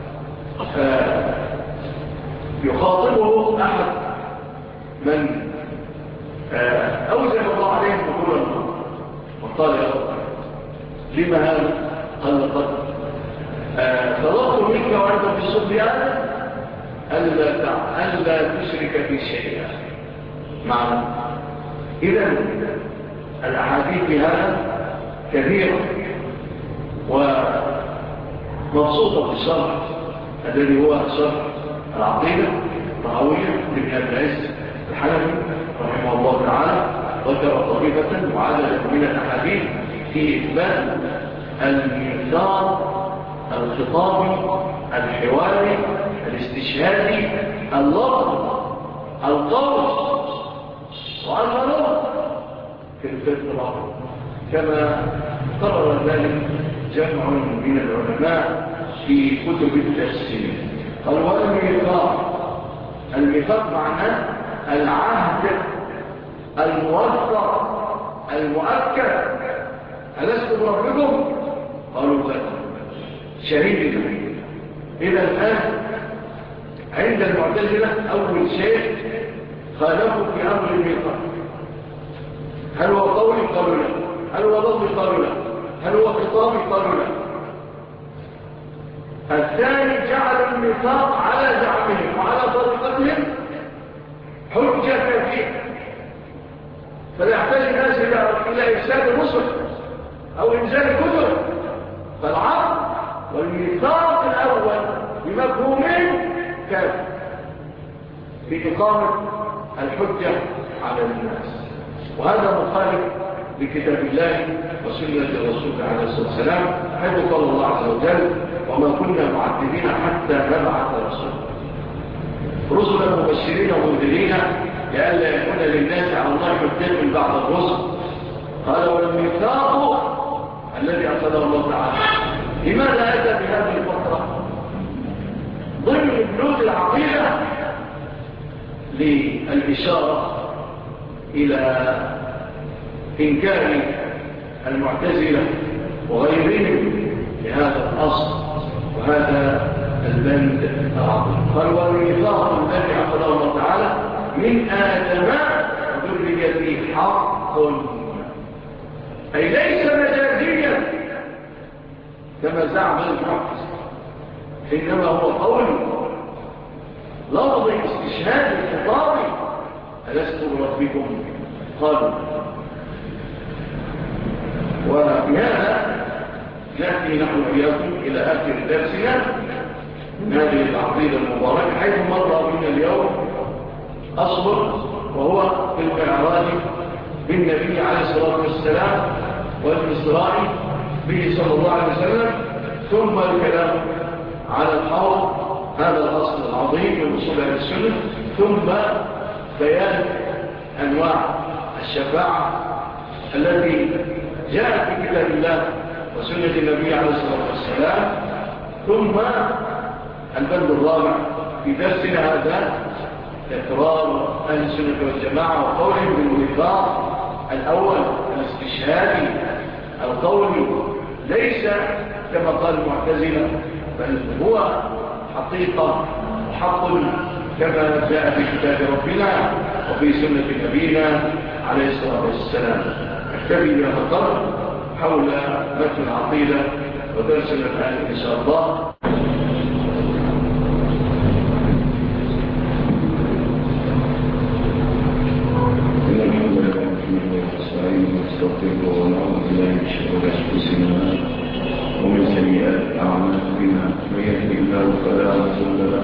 S3: يخاطبه أحد من أوجب الله عليهم دخول النار، وقال يا رب لما هذا؟ قال قد طلبت منك وأنت في الصبح ألا تشرك في شيئا معنا. إذن الأحاديث في هذا كثيرة ومبسوطة في الشرح الذي هو شرح العقيدة الطحاوية لابن أبي العز الحنفي رحمه الله تعالى، ذكر طريقة وعدد من الأحاديث في إثبات الميثاق الخطابي الحواري الاستشهادي اللفظ القول وأثره في الفقه الأخر، كما قرر ذلك جمع من العلماء في كتب التفسير. قالوا الميثاق معناه العهد الموثق المؤكد، ألست بربكم؟ قالوا لا شهيد. إذا الآن عند المعتزلة أول شيء خالفوا في أمر الميثاق، هل هو قولي؟ قالوا لا. هل هو لفظي؟ قالوا لا. هل هو خطابي؟ قالوا لا. الثاني جعل الميثاق على زعمهم وعلى طريقتهم حجة كافية، فلا يحتاج الناس إلى إفساد الرسل أو إنزال الكتب. فالعقد والميثاق الأول بمفهومين كافي في إقامة الحجة على الناس، وهذا مخالف لكتاب الله وسنة الرسول عليه الصلاة والسلام، حيث قال الله عز وجل وما كنا معذبين حتى نبعث رسلا مبشرين ومنذرين لئلا يكون للناس على الله حجة من بعد الرسل. قال والميثاق الذي أخذه الله تعالى لماذا أتى بهذه الفترة ضمن بنود العقيدة؟ للإشارة إلى إنكار المعتزلة وغيرهم لهذا الأصل وهذا البند العظيم. قال والميثاق الذي أخذه الله تعالى من آدم ذريته حق، أي ليس مجازيا كما زعم المعتزلة، إنما هو قول لفظ استشهاد الخطاب ألست بربكم؟ قالوا. وبهذا نأتي نحن وإياكم إلى آخر درسنا من هذه العقيدة المباركة، حيث مر بنا اليوم أصبر وهو في المعراج بالنبي عليه الصلاة والسلام والإسراء به صلى الله عليه وسلم، ثم الكلام على الحوض، هذا الأصل العظيم من أصول أهل السنة، ثم بيان أنواع الشفاعة التي جاءت في كتاب الله وسنة النبي عليه الصلاة والسلام، ثم البند الرابع في درسنا هذا تكرار أهل السنة والجماعة وقولهم بالميثاق الأول الاستشهادي القولي ليس كما قال المعتزلة، بل هو حقيقة وحق كما جاء في كتاب ربنا وفي سنة نبينا عليه الصلاة والسلام. أكتفي بهذا القدر حول متن العقيدة ودرسنا الآن إن شاء الله.
S1: ونستغفره ونعوذ بالله من شرور أنفسنا ومن سيئات أعمالنا من يهده الله فلا مضل له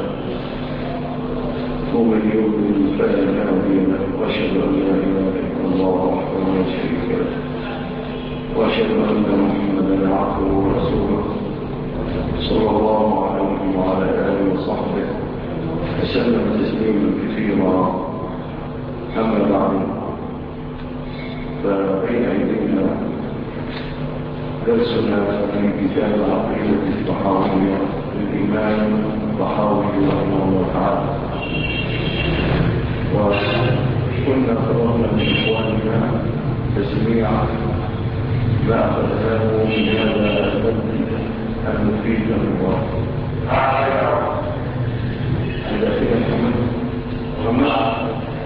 S1: ومن يضلل فلا هادي له وأشهد أن لا إله إلا الله وحده لا شريك له وأشهد أن محمدا عبده ورسوله صلى الله عليه وعلى آله وصحبه وسلم تسليما كثيرا. أما بعد فبين أيدينا درسنا من كتاب العقيدة الطحاوية للإمام الطحاوي رحمه الله تعالى، وكنا طلبنا من إخواننا تسميع ما أخذناه من هذا المبنى المفيد المبارك. إذا كده محمد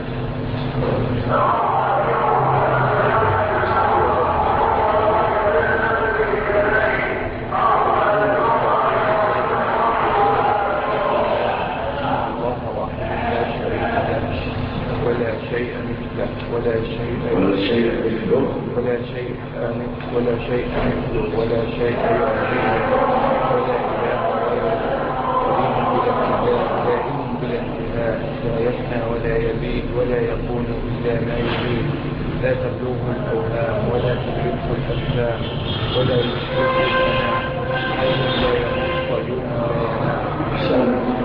S4: ولا شيء مثله ولا شيء مثله ولا شيء ولا إله غيره قديم بلا ابتداء دائم بلا انتهاء لا يفنى ولا يبيد ولا يكون إلا ما يريد لا تبلغه الأوهام ولا تدركه الأجسام ولا يشركه الأنام حي لا يموت قيوم لا ينام.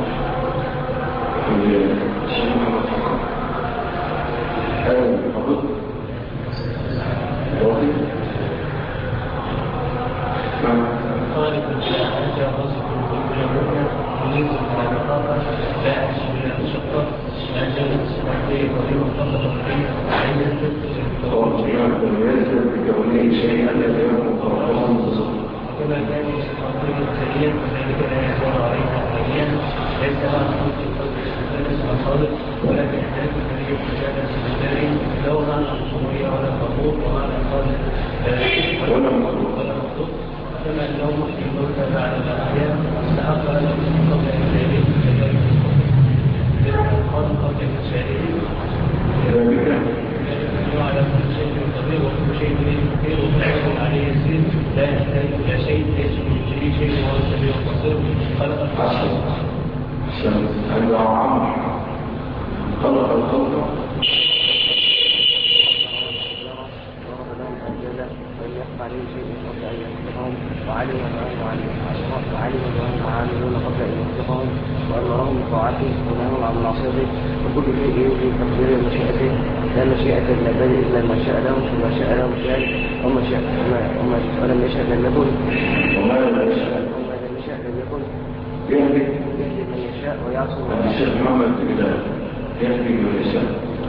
S5: خالق لا أنجى رزق بلا مؤمن مليك بلا نقاطة لا أعيش بلا مشقة لا جلس وحده وغير فقط الحين عند الفكر كما كان يستطيع السرير وذلك لا يزال عليها حاليا ليس مع خلق الخلق الثالث والخالق ولكن ذلك الذي يحتاج السبتاري لا معنى الحضورية ولا الحضور ومعنى الخالق ولا مخلوق كما أنه محيي الموتى بعد الأحياء استحق أن يكون قبل إنزاله كذلك الخالق قبل إنشائه على كل شيء قدير وكل شيء قدير وكل عليه يسير لا يحتاج إلى شيء ليس بمثله شيء وهو السميع البصير خلق
S1: الخلق
S4: عليه شيء قبل أن يخلقهم وعلم أنهم عاملون قبل أن يخلقهم وأمرهم بطاعته ونهوا عن معصيته وكل شيء يجري تقدير مشيئته لا مشيئة للعباد إلا ما شاء لهم وما شاء لهم كان ولم يشاء لم يكن وما لم يشاء لم يكن يهدي من يشاء ويعصي من
S1: الشيخ محمد بالله يهدي من يشاء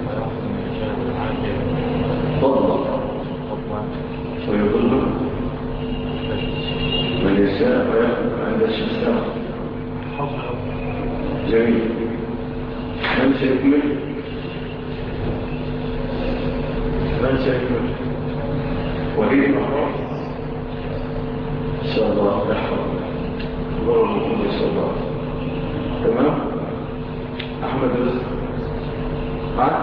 S1: فضلا ويضل من يشاء ويأخذ عند الشمسان. جميل. من سيكمل وليد محمد إن شاء الله يحفظ الله المفروض إن شاء الله. تمام. أحمد رزق معك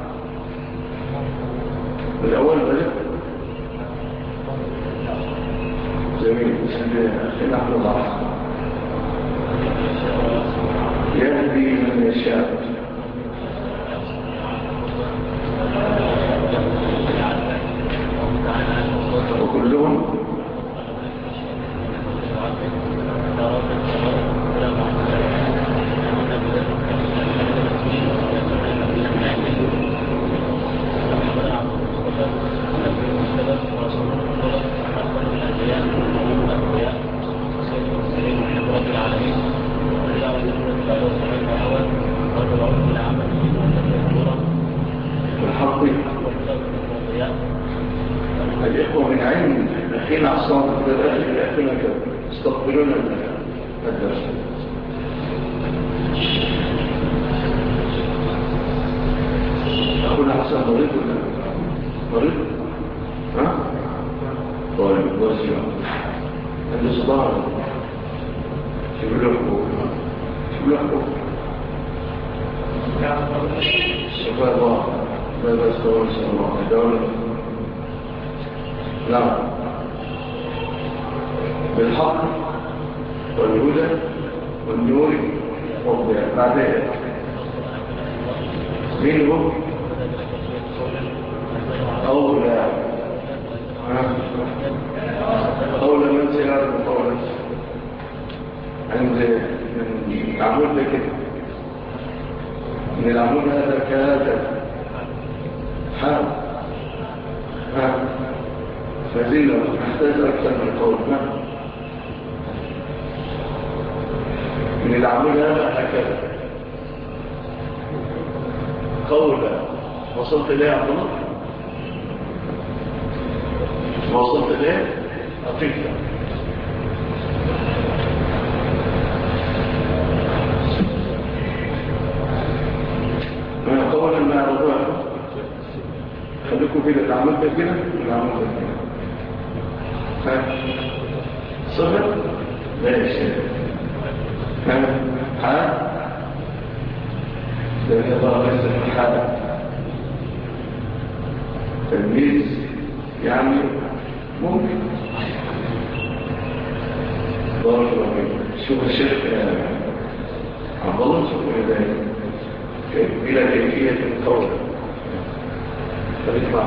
S1: الأول بدأ جميل. أخينا أحمد الله يهدي من يشاء وكلهم الإخوة من علم أخينا عصام الأخينا يستقبلون الدرس. أخونا حسن مريض ولا مريض؟ ها؟ طيب وزيع عنده صداع شبه له شفاء الله لا بس إن شاء الله الدولة نعم بالحق والهدى والنور والضياء بعدين منه أولى أولى من سيارة مطولة عند العمود ده كده من العمود هذا كهذا فزينا نحتاج أكثر من قول من العمود هذا هكذا قولا وصلت إليه عبد الله وصلت إليه أطيقا من قولا ما رضوها خليكم كده العمود ده كده العمود ده كده صفر لا شيء حال لأن الله ليس في حال تلميذ يعني ممكن بارك الله فيك شوف الشيخ عبد الله شوف ذلك بلا كيفية القول فبيطلع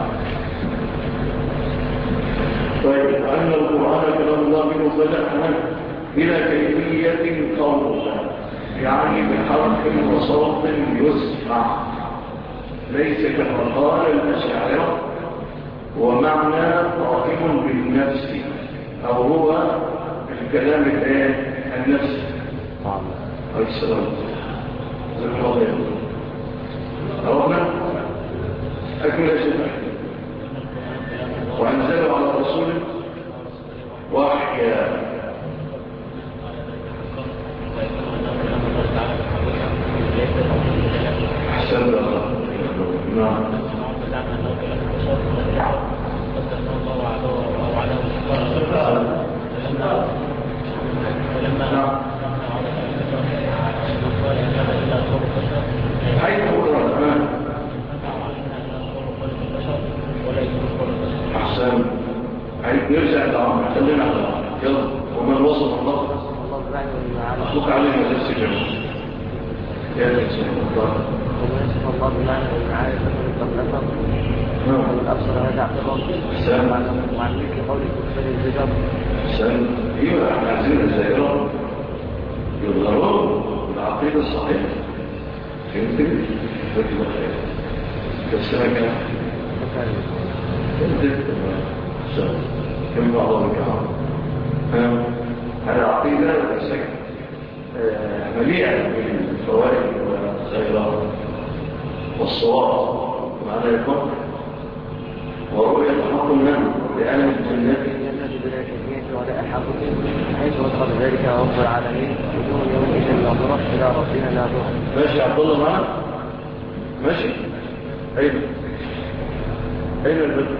S1: طيب أن القرآن كلام الله منه بدأ بلا كيفية قول يعني بحرف وصوت يسمع ليس كما قال الأشاعرة ومعنى قائم بالنفس أو هو الكلام النفسي عليه السلام زي الله أردنا أكمل شيء وأنزلوا على رسوله وحيا أحسن الله نعم أحسن نرجع العمر خلينا على العمر يلا ومن وصف الله أخلق علينا نفس الجمع يا نفسي الله
S5: ومن وصف الله بمعنى المعارف المطلقة ومن أبصر هذا اعتبار وعن مثل قول كفر الزجر
S1: أحسن إيوه احنا عايزين الزائرة يظهرون العقيدة الصحيحة فهمتني؟ فهمتني بخير كالسنة كام؟ كم بعضهم كام هذه عقيدة مليئة بالفوائد والخيرات والصواب معنى يكون ورؤية حق منه لأهل الجنة
S5: بلا كيفية ولا أحد حيث وصل ذلك رب العالمين بدون يومئذ ناظرة إلى ربنا ناظرة.
S1: ماشي عبد الله معنا ماشي أين البدء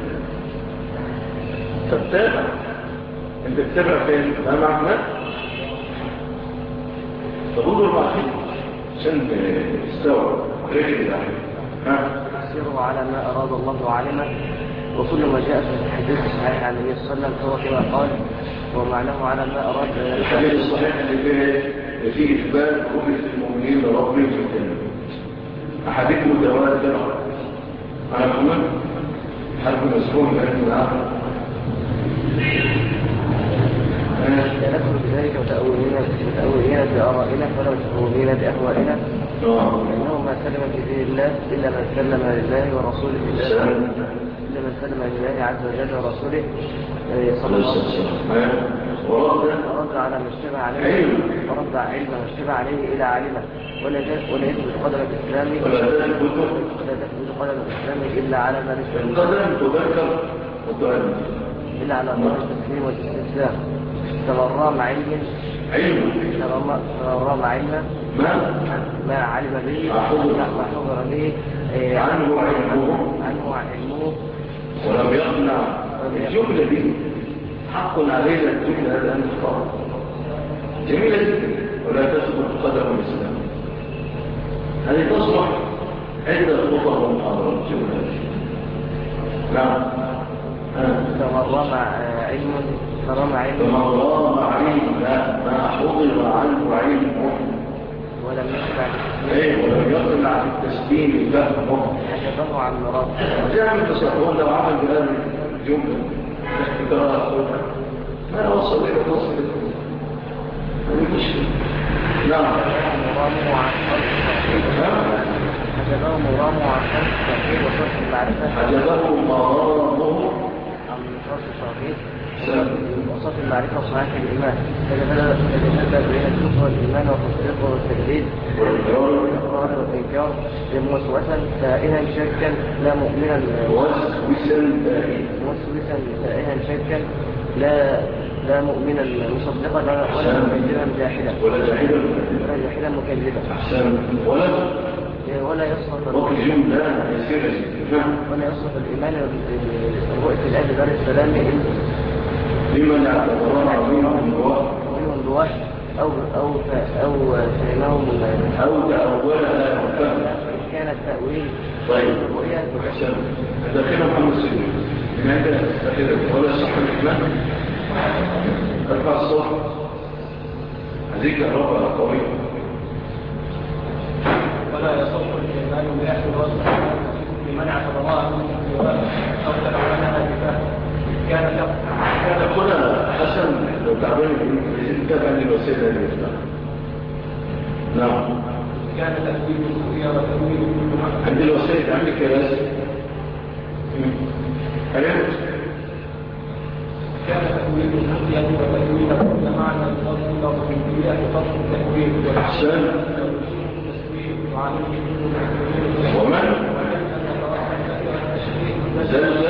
S1: تتابع انت تتابع فين امام احمد تقول الواحد عشان تستوعب رجل الاحد
S5: تفسيره على ما اراد الله وعلمه وكل ما جاء في الحديث الصحيح عن النبي صلى الله عليه وسلم فهو كما قال ومعناه على ما اراد.
S1: الحديث الصحيح اللي فيه اثبات رؤيه المؤمنين لربهم في الجنه احاديث متواتره على محمد حرب مسكون لأنه العقل
S5: نذكر بذلك وتأولين بآرائنا ولا تأولين بأهوائنا إنه ما سلم بدين الله إلا من سلم لله ورسوله إلا من سلم لله عز وجل ورسوله صلى الله عليه وسلم ورد على ما اشتبه عليه ورد علم ما اشتبه عليه إلى عالمه ولا يثبت قدر الإسلام إلا على ما
S1: القدم تذكر وتؤمن
S5: إلا على ظاهر التسليم والاستسلام تبرى مع علم تبرى مع علم ما علم به ما حضر به
S1: عنه
S5: علمه
S1: ولم يقنع الجملة دي حق علينا الجملة هذا المختار جميلة جدا ولا تثبت قدم الإسلام هذه تصلح عند الخطر والمحاضرات الجملة نعم
S5: رام علم
S1: فمن رام علم ما حضر عنه علمه
S5: ولم يسمع
S1: ولم يطلع بالتسليم فهمه
S5: حجبه عن مراد.
S1: جاء تصور لو عمل بهذه الجملة ما وصل إلى الوصل المشكلة. نعم.
S5: مرامه عن حجبه مرامه عن فرق التوحيد وصرف المعرفة.
S1: حجبه مرامه
S5: عن فرق التوحيد وصف المعرفة وصحيح الإيمان. فجدد بين الكفر والإيمان والتصديق والتجديد والإقرار والإنكار موسوسا سائها شكا لا مؤمنا موسوسا سائها شكا لا مؤمنا مصدقا ولا مكذبا جاحدا
S1: ولا
S5: جاحدا مكذبا.
S1: أحسن.
S5: ولا يصف
S1: جملة يسيرة
S5: ولا يصف الإيمان برؤية الله دار السلام
S1: لمن اعتبرها منهم
S5: بواحد أو فهمهم
S1: أو تأولها وفهمها
S5: كان التأويل.
S1: طيب أحسن. داخل محمد سيدي من عندنا استخدم ولا صح الإيمان أرفع الصوت هذيك الرابعة قوية.
S5: ولا يصح الإيمان بأحد وصف لمن اعتبرها منهم بواحد أو تأولها بفهم كان
S1: هنا حسن لو تعبان يزيد تابع للوسيلة المفتاح. نعم.
S5: كان تأويل الرؤيا وتأويل
S1: عند الوسيلة عندك كراسي. أليم؟
S5: كان تأويل الرؤيا وتأويل كل معنى الفضل والربوبية فضل التأويل.
S1: أحسن. ومن؟ زل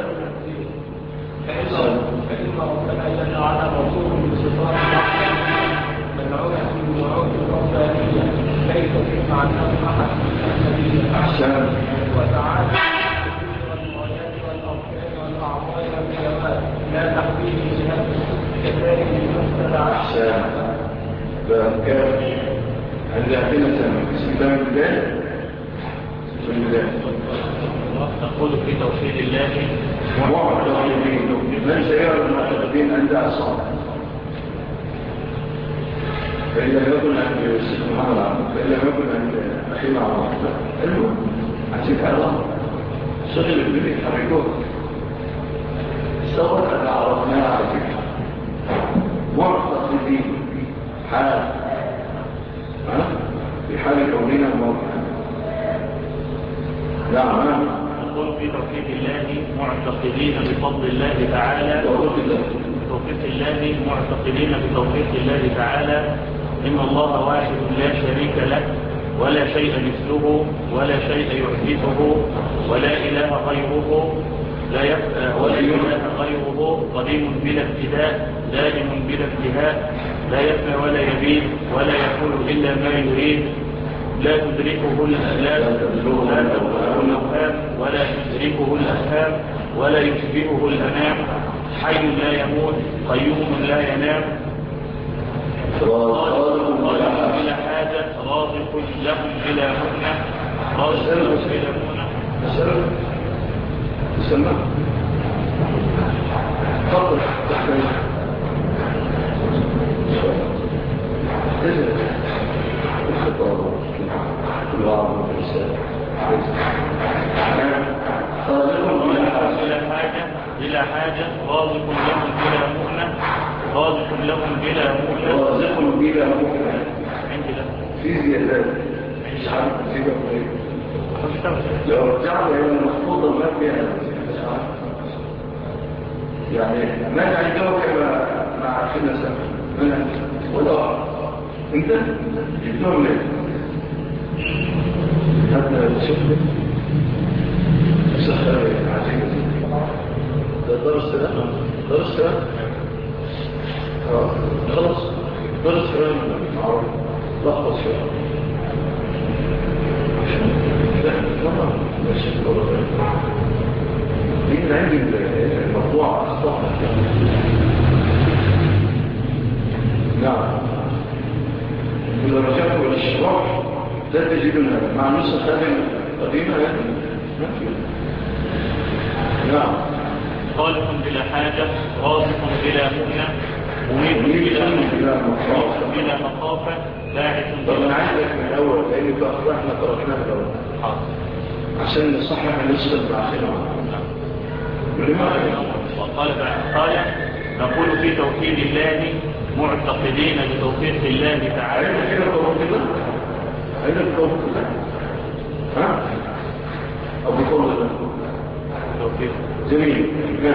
S5: فإن ربنا جل وعلا موصوف بصفات مدعوة من وعود الربانية ليس في معناه أحد من
S1: أحسن.
S5: وتعالى والمعجزات والأركان والأعضاء والكلمات لا تحويل لنفسه كذلك المبتدع.
S1: أحسن. فكان عندنا استخدام الله
S5: تقول في توحيد الله
S1: معتقدين. من سيرى المعتقدين عند أصحاب فإن لم يكن عند سبحان الله فإن لم يكن عند أخي مع الله المهم عزيك الله شغل الدنيا حركوه سوى أن عرفناها على فكرة معتقدين حال في حال كوننا موقعا. نعم.
S5: نقول في توحيد الله معتقدين بفضل الله تعالى بتوفيق الله معتقدين بتوفيق الله تعالى إن الله واحد لا شريك له ولا شيء مثله ولا شيء يحدثه ولا إله غيره ولا إله غيره قديم بلا ابتداء دائم بلا انتهاء لا يفنى ولا يبيد ولا يقول إلا ما يريد لا تدركه الأوهام ولا تدركه الأفهام ولا يشبهه الأنام حي لا يموت قيوم لا ينام رازق بلا حاجة رازق لهم بلا مؤنة رازق بلا مؤنة
S1: تسمى فضل تحمل كل عام والإنسان
S5: بلا حاجة رازق لهم بلا مؤنة رازق لهم بلا مؤنة
S1: رازق بلا مؤنة
S5: عندي لا
S1: في زيادات مش عارف زيادة قريب لو رجعنا إلى المخفوضة ما فيها يعني ما عنده كما مع أخينا سنة من عنده ولا انت جبتهم ليه حتى شفت سخر عزيز درس خلاص درس معروف لحظة شوية لا ماشي لكن عندي الموضوع أخطاء نعم إذا رجعت إلى الشرح لا تجدنا مع نسخ هذه القديمة ما في. نعم.
S6: خالق بلا حاجة، رازق بلا مؤنة، مميت بلا مخافة، باعث
S3: طب
S6: بلا
S3: انا عايزك من الاول لان في اخطاء احنا تركناها الاول
S6: حاضر.
S3: عشان نصحح النسخه الاخيره.
S6: وقال قال نقول في توحيد الله معتقدين بتوفيق الله تعالى.
S3: عايزك كده توحيد الله، عايزك توحيد الله، ها؟ او بقول الله
S6: توفيق
S3: جميل.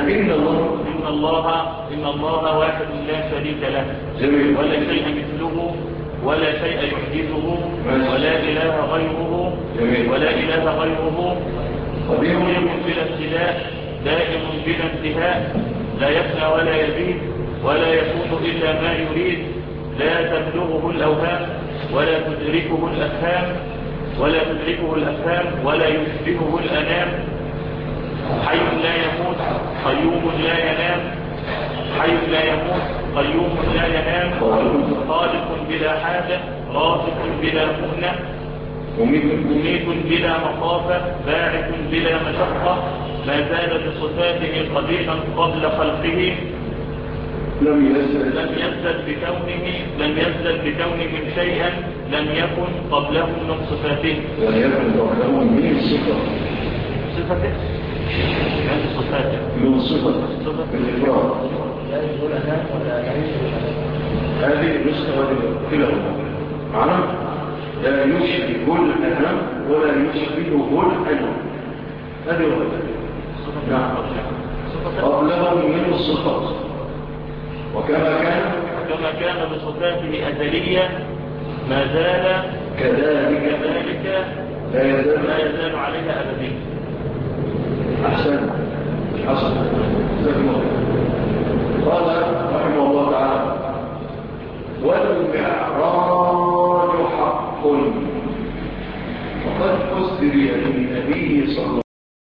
S6: إن الله واحد لا شريك له،
S3: جميل.
S6: ولا شيء مثله ولا شيء يحدثه، ولا إله غيره،
S3: جميل.
S6: ولا إله غيره، قديم بلا ابتداء، دائم بلا انتهاء، لا يفنى ولا يزيد، ولا يكون إلا ما يريد، لا تبلغه الأوهام ولا تدركه الأفهام ولا يشبهه الأنام، حي لا يموت قيوم لا ينام، خالق بلا حاجة، رازق بلا مؤنة، مميت بلا مخافة، باعث بلا مشقة، ما زال بصفاته قديما قبل خلقه، لم يزل بكونه شيئا لم يكن قبله من صفاته.
S3: من صفة الإفراد. هذه نسخة كلاهما معنا، لا يشبه الأنام ولا يشبهه الأنام. هذه وهذه. نعم. قبله من الصفات، وكما كان
S6: بصفاته أزلية ما زال
S3: كذلك لا
S6: يزال عليها أبديا.
S3: أحسن. قال رحمه الله تعالى: والمعراج حق، وقد أسري بالنبي صلى